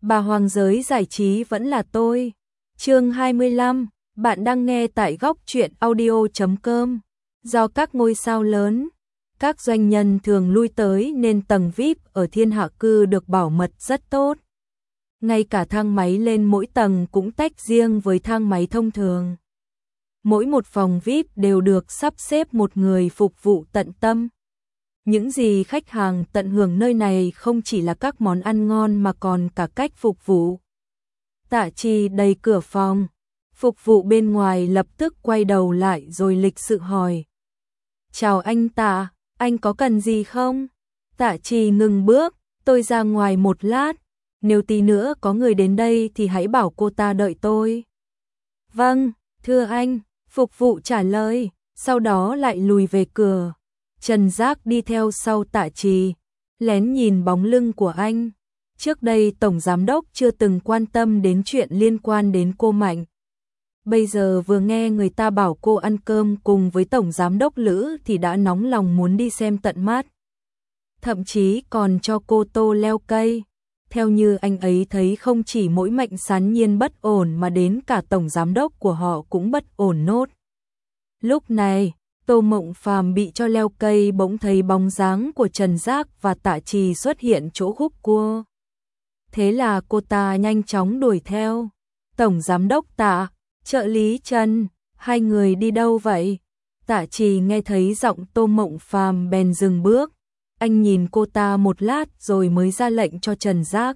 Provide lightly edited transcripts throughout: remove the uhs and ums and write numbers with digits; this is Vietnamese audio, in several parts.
Bà Hoàng giới giải trí vẫn là tôi. Chương 25, bạn đang nghe tại góc truyện audio.com. Do các ngôi sao lớn, các doanh nhân thường lui tới nên tầng VIP ở Thiên Hạ Cư được bảo mật rất tốt. Ngay cả thang máy lên mỗi tầng cũng tách riêng với thang máy thông thường. Mỗi một phòng VIP đều được sắp xếp một người phục vụ tận tâm. Những gì khách hàng tận hưởng nơi này không chỉ là các món ăn ngon mà còn cả cách phục vụ. Tạ Trì đẩy cửa phòng, phục vụ bên ngoài lập tức quay đầu lại rồi lịch sự hỏi. Chào anh Tạ, anh có cần gì không? Tạ Trì ngừng bước, tôi ra ngoài một lát, nếu tí nữa có người đến đây thì hãy bảo cô ta đợi tôi. Vâng, thưa anh, phục vụ trả lời, sau đó lại lùi về cửa. Trần Giác đi theo sau Tạ Trì, lén nhìn bóng lưng của anh. Trước đây Tổng Giám Đốc chưa từng quan tâm đến chuyện liên quan đến cô Mạnh. Bây giờ vừa nghe người ta bảo cô ăn cơm cùng với Tổng Giám Đốc Lữ thì đã nóng lòng muốn đi xem tận mắt. Thậm chí còn cho cô tô leo cây. Theo như anh ấy thấy không chỉ mỗi Mạnh Sán Nhiên bất ổn mà đến cả Tổng Giám Đốc của họ cũng bất ổn nốt. Lúc này, Tô Mộng Phàm bị cho leo cây bỗng thấy bóng dáng của Trần Giác và Tạ Trì xuất hiện chỗ khúc cua. Thế là cô ta nhanh chóng đuổi theo. Tổng Giám Đốc Tạ, trợ lý Trần, hai người đi đâu vậy? Tạ Trì nghe thấy giọng Tô Mộng Phàm bèn dừng bước. Anh nhìn cô ta một lát rồi mới ra lệnh cho Trần Giác.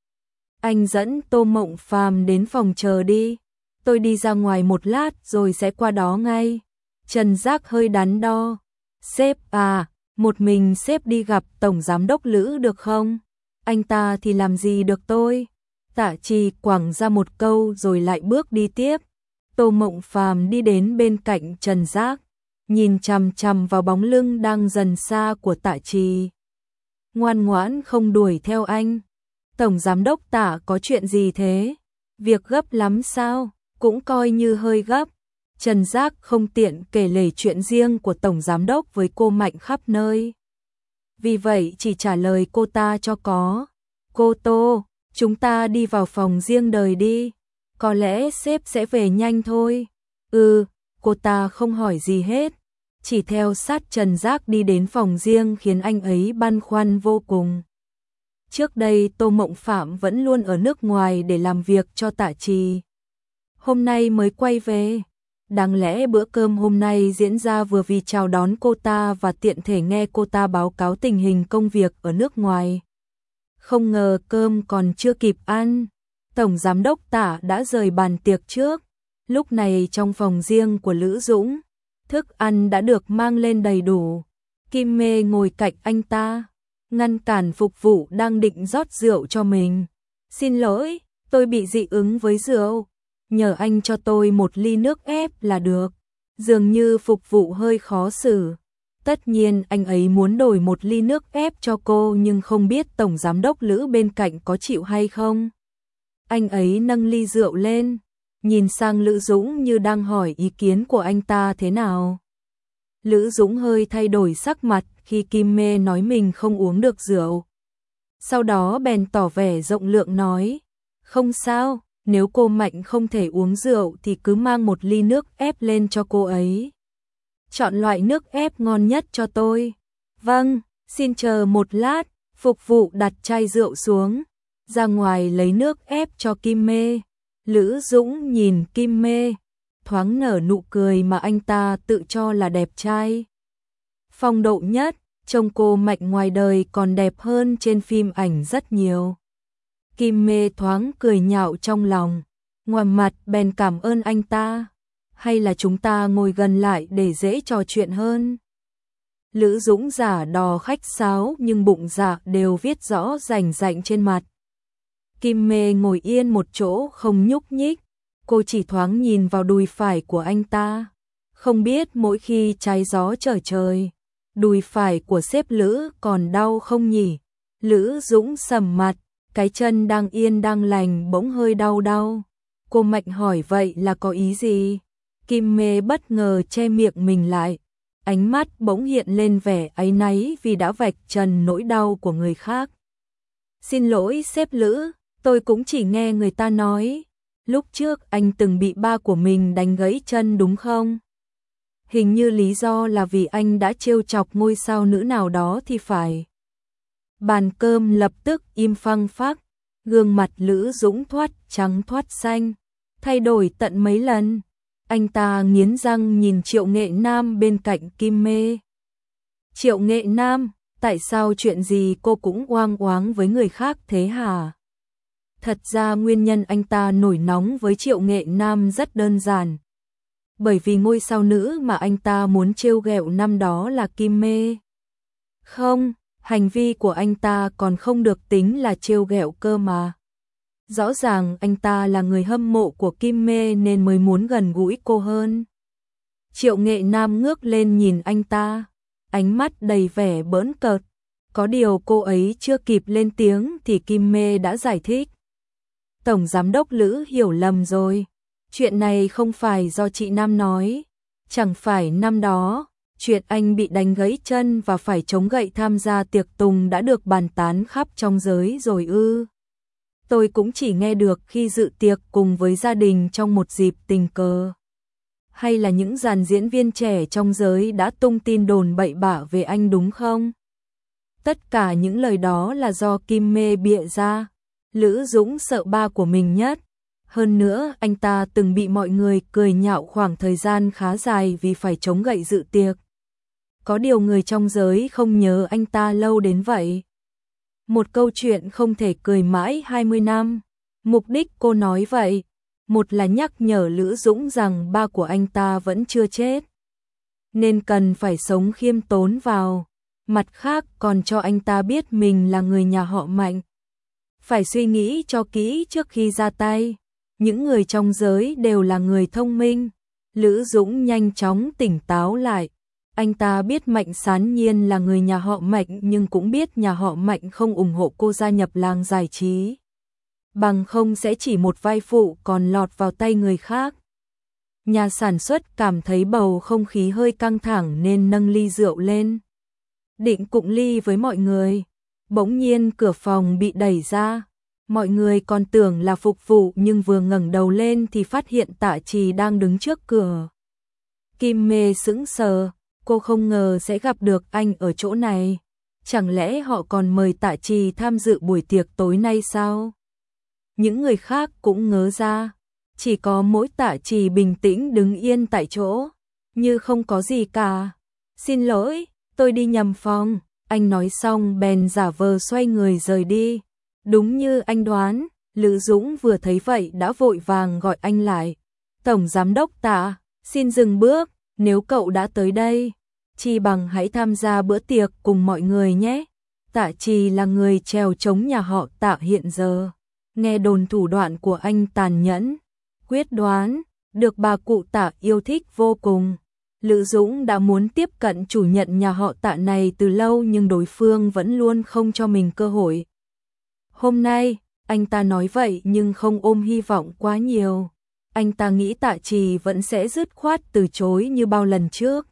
Anh dẫn Tô Mộng Phàm đến phòng chờ đi. Tôi đi ra ngoài một lát rồi sẽ qua đó ngay. Trần Giác hơi đắn đo. Sếp à, một mình sếp đi gặp Tổng Giám Đốc Lữ được không? Anh ta thì làm gì được tôi? Tạ Trì quẳng ra một câu rồi lại bước đi tiếp. Tô Mộng Phàm đi đến bên cạnh Trần Giác, nhìn chằm chằm vào bóng lưng đang dần xa của Tạ Trì. Ngoan ngoãn không đuổi theo anh. Tổng Giám Đốc Tạ có chuyện gì thế? Việc gấp lắm sao? Cũng coi như hơi gấp. Trần Giác không tiện kể lể chuyện riêng của Tổng Giám Đốc với cô Mạnh khắp nơi. Vì vậy chỉ trả lời cô ta cho có. Cô Tô, chúng ta đi vào phòng riêng đời đi. Có lẽ sếp sẽ về nhanh thôi. Cô ta không hỏi gì hết. Chỉ theo sát Trần Giác đi đến phòng riêng khiến anh ấy băn khoăn vô cùng. Trước đây Tô Mộng Phạm vẫn luôn ở nước ngoài để làm việc cho Tạ Trì. Hôm nay mới quay về. Đáng lẽ bữa cơm hôm nay diễn ra vừa vì chào đón cô ta và tiện thể nghe cô ta báo cáo tình hình công việc ở nước ngoài. Không ngờ cơm còn chưa kịp ăn, Tổng Giám Đốc Tạ đã rời bàn tiệc trước. Lúc này trong phòng riêng của Lữ Dũng, thức ăn đã được mang lên đầy đủ. Kim Mê ngồi cạnh anh ta, ngăn cản phục vụ đang định rót rượu cho mình. Xin lỗi, tôi bị dị ứng với rượu. Nhờ anh cho tôi một ly nước ép là được. Dường như phục vụ hơi khó xử. Tất nhiên anh ấy muốn đổi một ly nước ép cho cô nhưng không biết Tổng Giám Đốc Lữ bên cạnh có chịu hay không. Anh ấy nâng ly rượu lên, nhìn sang Lữ Dũng như đang hỏi ý kiến của anh ta thế nào. Lữ Dũng hơi thay đổi sắc mặt khi Kim Mê nói mình không uống được rượu. Sau đó bèn tỏ vẻ rộng lượng nói, không sao. Nếu cô Mạnh không thể uống rượu thì cứ mang một ly nước ép lên cho cô ấy. Chọn loại nước ép ngon nhất cho tôi. Vâng, xin chờ một lát. Phục vụ đặt chai rượu xuống, ra ngoài lấy nước ép cho Kim Mê. Lữ Dũng nhìn Kim Mê, thoáng nở nụ cười mà anh ta tự cho là đẹp trai. Phong độ nhất, trông cô Mạnh ngoài đời còn đẹp hơn trên phim ảnh rất nhiều. Kim Mê thoáng cười nhạo trong lòng, ngoảnh mặt bèn cảm ơn anh ta. Hay là chúng ta ngồi gần lại để dễ trò chuyện hơn. Lữ Dũng giả đò khách sáo nhưng bụng dạ đều viết rõ rành rành trên mặt. Kim Mê ngồi yên một chỗ không nhúc nhích, cô chỉ thoáng nhìn vào đùi phải của anh ta. Không biết mỗi khi trái gió trở trời, đùi phải của sếp Lữ còn đau không nhỉ? Lữ Dũng sầm mặt. Cái chân đang yên đang lành bỗng hơi đau đau. Cô Mạnh hỏi vậy là có ý gì? Kim Mê bất ngờ che miệng mình lại. Ánh mắt bỗng hiện lên vẻ áy náy vì đã vạch trần nỗi đau của người khác. Xin lỗi sếp Lữ, Tôi cũng chỉ nghe người ta nói, lúc trước anh từng bị ba của mình đánh gãy chân đúng không? Hình như lý do là vì anh đã trêu chọc ngôi sao nữ nào đó thì phải. Bàn cơm lập tức im phăng phắc, gương mặt Lữ Dũng thoát trắng thoát xanh, thay đổi tận mấy lần. Anh ta nghiến răng nhìn Triệu Nghệ Nam bên cạnh Kim Mê. Triệu Nghệ Nam, tại sao chuyện gì cô cũng oang oáng với người khác thế hả? Thật ra nguyên nhân anh ta nổi nóng với Triệu Nghệ Nam rất đơn giản. Bởi vì ngôi sao nữ mà anh ta muốn trêu ghẹo năm đó là Kim Mê. Không, hành vi của anh ta còn không được tính là trêu ghẹo cơ mà. Rõ ràng anh ta là người hâm mộ của Kim Mê nên mới muốn gần gũi cô hơn. Triệu Nghệ Nam ngước lên nhìn anh ta, ánh mắt đầy vẻ bỡn cợt. Có điều cô ấy chưa kịp lên tiếng thì Kim Mê đã giải thích. Tổng giám đốc Lữ hiểu lầm rồi. Chuyện này không phải do chị Nam nói. Chẳng phải năm đó, chuyện anh bị đánh gãy chân và phải chống gậy tham gia tiệc tùng đã được bàn tán khắp trong giới rồi ư? Tôi cũng chỉ nghe được khi dự tiệc cùng với gia đình trong một dịp tình cờ. Hay là những dàn diễn viên trẻ trong giới đã tung tin đồn bậy bạ về anh đúng không? Tất cả những lời đó là do Kim Mê bịa ra. Lữ Dũng sợ ba của mình nhất. Hơn nữa, anh ta từng bị mọi người cười nhạo khoảng thời gian khá dài vì phải chống gậy dự tiệc. Có điều người trong giới không nhớ anh ta lâu đến vậy. Một câu chuyện không thể cười mãi 20 năm. Mục đích cô nói vậy, một là nhắc nhở Lữ Dũng rằng ba của anh ta vẫn chưa chết, nên cần phải sống khiêm tốn vào. Mặt khác còn cho anh ta biết mình là người nhà họ Mạnh. Phải suy nghĩ cho kỹ trước khi ra tay. Những người trong giới đều là người thông minh. Lữ Dũng nhanh chóng tỉnh táo lại. Anh ta biết Mạnh Sán Nhiên là người nhà họ Mạnh nhưng cũng biết nhà họ Mạnh không ủng hộ cô gia nhập làng giải trí. Bằng không sẽ chỉ một vai phụ còn lọt vào tay người khác. Nhà sản xuất cảm thấy bầu không khí hơi căng thẳng nên nâng ly rượu lên. Định cụng ly với mọi người. Bỗng nhiên cửa phòng bị đẩy ra. Mọi người còn tưởng là phục vụ nhưng vừa ngẩng đầu lên thì phát hiện Tạ Trì đang đứng trước cửa. Kim Mê sững sờ, cô không ngờ sẽ gặp được anh ở chỗ này. Chẳng lẽ họ còn mời Tạ Trì tham dự buổi tiệc tối nay sao? Những người khác cũng ngớ ra, chỉ có mỗi Tạ Trì bình tĩnh đứng yên tại chỗ, như không có gì cả. Xin lỗi, tôi đi nhầm phòng. Anh nói xong bèn giả vờ xoay người rời đi. Đúng như anh đoán, Lữ Dũng vừa thấy vậy đã vội vàng gọi anh lại. Tổng giám đốc Tạ, xin dừng bước, nếu cậu đã tới đây, chi bằng hãy tham gia bữa tiệc cùng mọi người nhé. Tạ Trì là người trèo chống nhà họ Tạ hiện giờ. Nghe đồn thủ đoạn của anh tàn nhẫn, quyết đoán, được bà cụ Tạ yêu thích vô cùng. Lữ Dũng đã muốn tiếp cận chủ nhận nhà họ Tạ này từ lâu nhưng đối phương vẫn luôn không cho mình cơ hội. Hôm nay, anh ta nói vậy nhưng không ôm hy vọng quá nhiều. Anh ta nghĩ Tạ Trì vẫn sẽ dứt khoát từ chối như bao lần trước.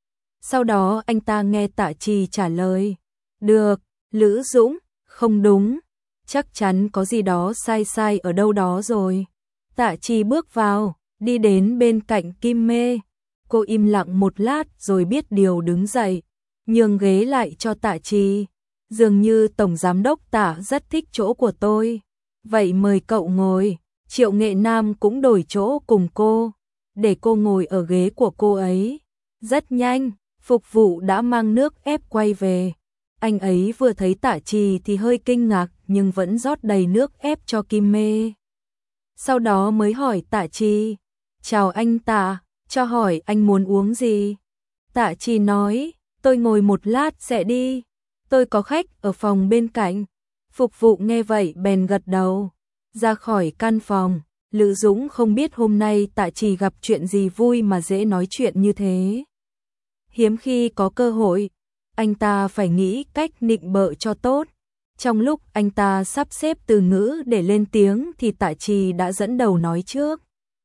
Sau đó anh ta nghe Tạ Trì trả lời. Được, Lữ Dũng, không đúng. Chắc chắn có gì đó sai sai ở đâu đó rồi. Tạ Trì bước vào, đi đến bên cạnh Kim Mê. Cô im lặng một lát rồi biết điều đứng dậy, nhường ghế lại cho Tạ Trì. Dường như Tổng Giám đốc Tạ rất thích chỗ của tôi. Vậy mời cậu ngồi. Triệu Nghệ Nam cũng đổi chỗ cùng cô, để cô ngồi ở ghế của cô ấy. Rất nhanh, phục vụ đã mang nước ép quay về. Anh ấy vừa thấy Tạ Trì thì hơi kinh ngạc nhưng vẫn rót đầy nước ép cho Kim Mê. Sau đó mới hỏi Tạ Trì, chào anh Tạ, cho hỏi anh muốn uống gì? Tạ Trì nói, tôi ngồi một lát sẽ đi, tôi có khách ở phòng bên cạnh. Phục vụ nghe vậy bèn gật đầu, ra khỏi căn phòng. Lữ Dũng không biết hôm nay Tạ Trì gặp chuyện gì vui mà dễ nói chuyện như thế. Hiếm khi có cơ hội, anh ta phải nghĩ cách nịnh bợ cho tốt. Trong lúc anh ta sắp xếp từ ngữ để lên tiếng thì Tạ Trì đã dẫn đầu nói trước.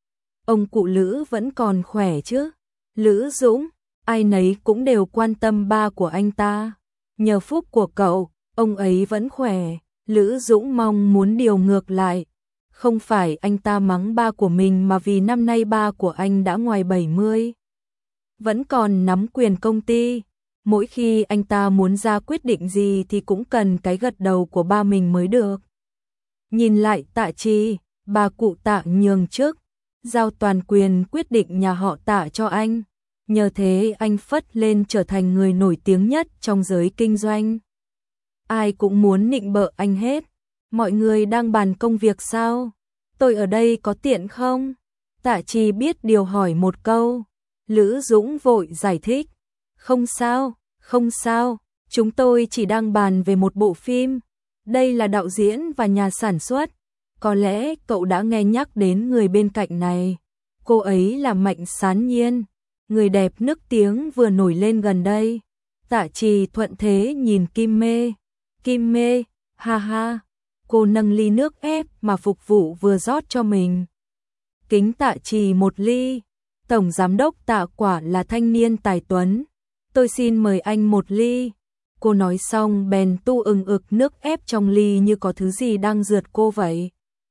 Ông cụ Lữ vẫn còn khỏe chứ? Lữ Dũng, ai nấy cũng đều quan tâm ba của anh ta. Nhờ phúc của cậu, ông ấy vẫn khỏe. Lữ Dũng mong muốn điều ngược lại. Không phải anh ta mắng ba của mình mà vì năm nay ba của anh đã ngoài 70. Vẫn còn nắm quyền công ty. Mỗi khi anh ta muốn ra quyết định gì thì cũng cần cái gật đầu của ba mình mới được. Nhìn lại Tạ Trì, bà cụ Tạ nhường chức, giao toàn quyền quyết định nhà họ Tạ cho anh. Nhờ thế anh phất lên trở thành người nổi tiếng nhất trong giới kinh doanh. Ai cũng muốn nịnh bợ anh hết. Mọi người đang bàn công việc sao? Tôi ở đây có tiện không? Tạ Trì biết điều hỏi một câu. Lữ Dũng vội giải thích. Không sao, không sao. Chúng tôi chỉ đang bàn về một bộ phim. Đây là đạo diễn và nhà sản xuất. Có lẽ cậu đã nghe nhắc đến người bên cạnh này. Cô ấy là Mạnh Sán Nhiên, người đẹp nức tiếng vừa nổi lên gần đây. Tạ Trì thuận thế nhìn Kim Mê. Kim Mê, ha ha. Cô nâng ly nước ép mà phục vụ vừa rót cho mình. Kính Tạ Trì một ly. Tổng giám đốc Tạ quả là thanh niên tài tuấn. Tôi xin mời anh một ly. Cô nói xong bèn tu ừng ực nước ép trong ly như có thứ gì đang rượt cô vậy.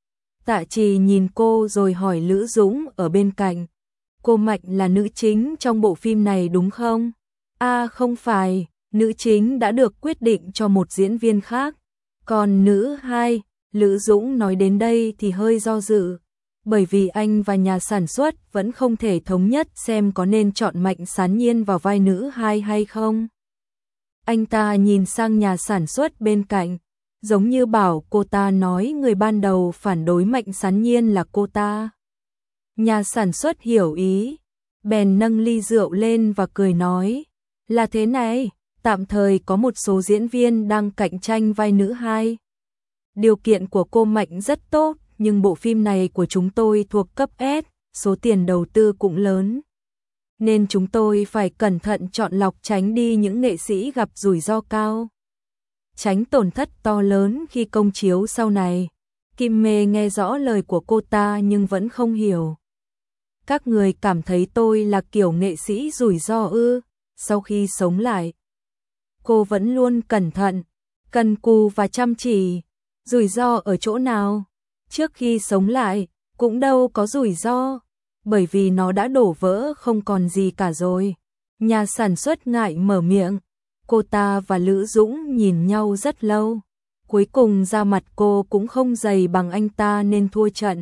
Tạ Trì nhìn cô rồi hỏi Lữ Dũng ở bên cạnh. Cô Mạnh là nữ chính trong bộ phim này đúng không? À không phải, nữ chính đã được quyết định cho một diễn viên khác. Còn nữ hai, Lữ Dũng nói đến đây thì hơi do dự. Bởi vì anh và nhà sản xuất vẫn không thể thống nhất xem có nên chọn Mạnh Sán Nhiên vào vai nữ hai hay không. Anh ta nhìn sang nhà sản xuất bên cạnh, giống như bảo cô ta nói người ban đầu phản đối Mạnh Sán Nhiên là cô ta. Nhà sản xuất hiểu ý, bèn nâng ly rượu lên và cười nói, là thế này, tạm thời có một số diễn viên đang cạnh tranh vai nữ hai. Điều kiện của cô Mạnh rất tốt, nhưng bộ phim này của chúng tôi thuộc cấp S, số tiền đầu tư cũng lớn. Nên chúng tôi phải cẩn thận chọn lọc tránh đi những nghệ sĩ gặp rủi ro cao. Tránh tổn thất to lớn khi công chiếu sau này. Kim Mê nghe rõ lời của cô ta nhưng vẫn không hiểu. Các người cảm thấy tôi là kiểu nghệ sĩ rủi ro ư? Sau khi sống lại, cô vẫn luôn cẩn thận, cần cù và chăm chỉ. Rủi ro ở chỗ nào? Trước khi sống lại, cũng đâu có rủi ro, bởi vì nó đã đổ vỡ không còn gì cả rồi. Nhà sản xuất ngại mở miệng. Cô ta và Lữ Dũng nhìn nhau rất lâu. Cuối cùng da mặt cô cũng không dày bằng anh ta nên thua trận.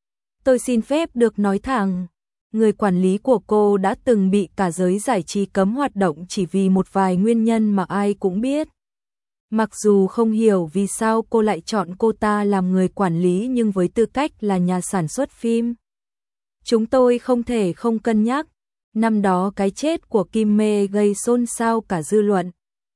Tôi xin phép được nói thẳng, người quản lý của cô đã từng bị cả giới giải trí cấm hoạt động chỉ vì một vài nguyên nhân mà ai cũng biết. Mặc dù không hiểu vì sao cô lại chọn cô ta làm người quản lý nhưng với tư cách là nhà sản xuất phim, chúng tôi không thể không cân nhắc. Năm đó cái chết của Kim Mê gây xôn xao cả dư luận.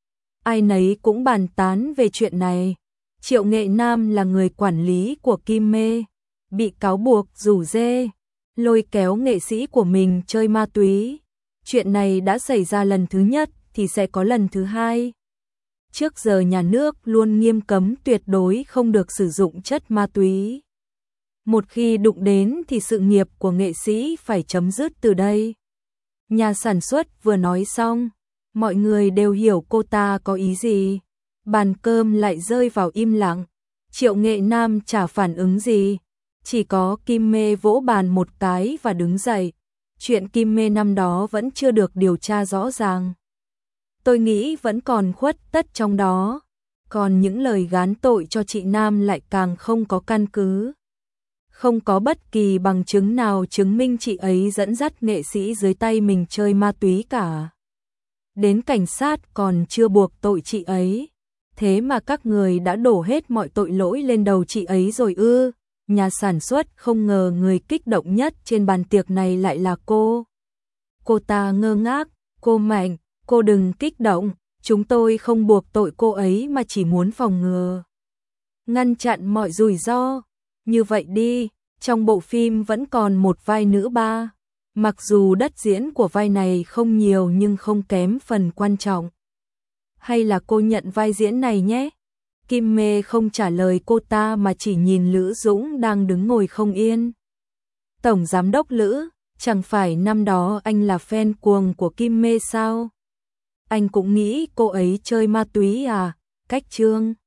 Ai nấy cũng bàn tán về chuyện này. Triệu Nghệ Nam là người quản lý của Kim Mê, bị cáo buộc rủ rê, lôi kéo nghệ sĩ của mình chơi ma túy. Chuyện này đã xảy ra lần thứ nhất thì sẽ có lần thứ hai. Trước giờ nhà nước luôn nghiêm cấm tuyệt đối không được sử dụng chất ma túy. Một khi đụng đến thì sự nghiệp của nghệ sĩ phải chấm dứt từ đây. Nhà sản xuất vừa nói xong, mọi người đều hiểu cô ta có ý gì. Bàn cơm lại rơi vào im lặng. Triệu Nghệ Nam chả phản ứng gì. Chỉ có Kim Mê vỗ bàn một cái và đứng dậy. Chuyện Kim Mê năm đó vẫn chưa được điều tra rõ ràng. Tôi nghĩ vẫn còn khuất tất trong đó. Còn những lời gán tội cho chị Nam lại càng không có căn cứ. Không có bất kỳ bằng chứng nào chứng minh chị ấy dẫn dắt nghệ sĩ dưới tay mình chơi ma túy cả. Đến cảnh sát còn chưa buộc tội chị ấy. Thế mà các người đã đổ hết mọi tội lỗi lên đầu chị ấy rồi ư? Nhà sản xuất không ngờ người kích động nhất trên bàn tiệc này lại là cô. Cô ta ngơ ngác, cô Mạnh, cô đừng kích động, chúng tôi không buộc tội cô ấy mà chỉ muốn phòng ngừa, ngăn chặn mọi rủi ro. Như vậy đi, trong bộ phim vẫn còn một vai nữ ba. Mặc dù đất diễn của vai này không nhiều nhưng không kém phần quan trọng. Hay là cô nhận vai diễn này nhé? Kim Mê không trả lời cô ta mà chỉ nhìn Lữ Dũng đang đứng ngồi không yên. Tổng giám đốc Lữ, chẳng phải năm đó anh là fan cuồng của Kim Mê sao? Anh cũng nghĩ cô ấy chơi ma túy à? Cách Trương